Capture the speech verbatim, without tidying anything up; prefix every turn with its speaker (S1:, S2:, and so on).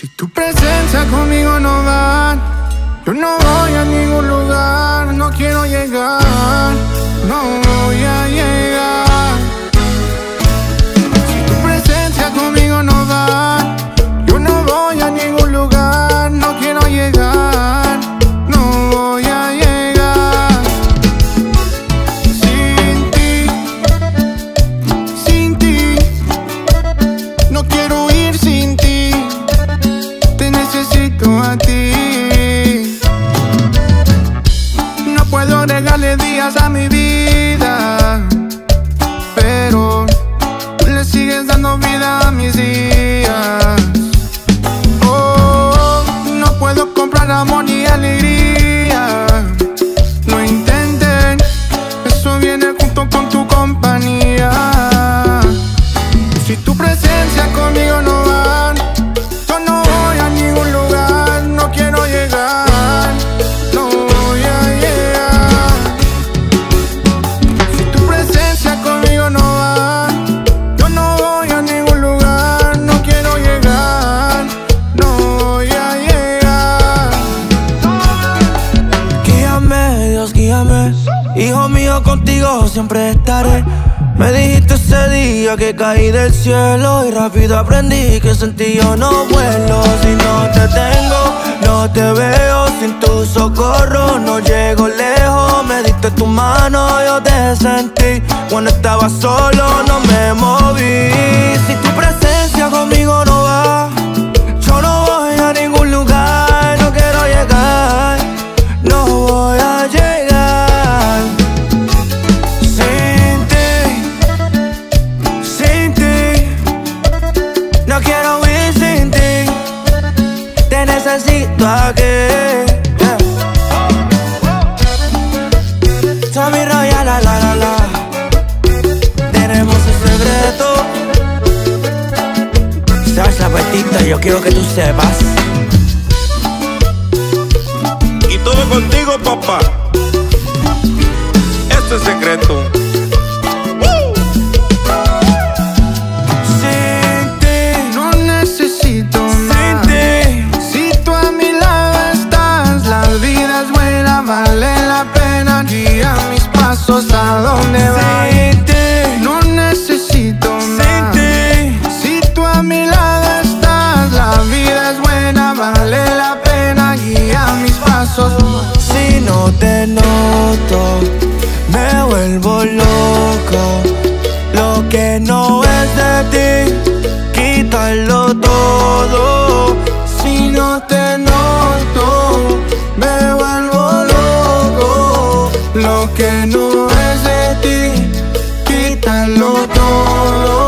S1: Si tu presencia conmigo no va, yo no voy a ningún lugar. No quiero llegar, no voy a llegar. Si tu presencia conmigo no va, yo no voy a ningún lugar. No quiero llegar, no voy a llegar. Sin ti, sin ti, no quiero ir sin ti. Te necesito a ti. No puedo agregarle días a mi vida, pero le sigues dando vida a mis días. Oh, no puedo comprar amor ni alegría. No intenten, eso viene junto con tu compañía. Si tu presencia conmigo no va, yo no voy a ningún lugar. No quiero llegar, no voy a llegar. Si tu presencia conmigo no va, yo no voy a ningún lugar. No quiero llegar, no voy a llegar.
S2: Guíame, Dios, guíame. Hijo mío, contigo siempre estaré. Me dijiste ese día que caí del cielo y rápido aprendí que sin ti yo no vuelo. Si no te tengo, no te veo. Sin tu socorro no llego lejos. Me diste tu mano, yo te sentí. Cuando estaba solo no me moví. Si tu presencia conmigo no va, yo no voy a ningún lugar. No quiero llegar, no voy a llegar. Sin ti, sin ti, no quiero ir sin ti. Te necesito aquí, yeah. Tommy Royal, la la la la. Tenemos un secreto. Sasha Petita, yo quiero que tú sepas.
S3: Y todo contigo, papá. Esto es secreto.
S1: Sin ti no necesito nada.
S2: Sin ti,
S1: Si tú a mi lado estás, la vida es buena, vale la pena. Guía mis pasos a donde voy.
S2: sin ti,
S1: No necesito
S2: sin
S1: nada.
S2: ti.
S1: Si tú a mi lado estás, la vida es buena, vale la pena. Guía mis pasos.
S2: Si no te noto, me vuelvo loco. Lo que no es de ti, quítalo todo.
S1: Si no te noto, me vuelvo loco. Lo que no es de ti, quítalo todo.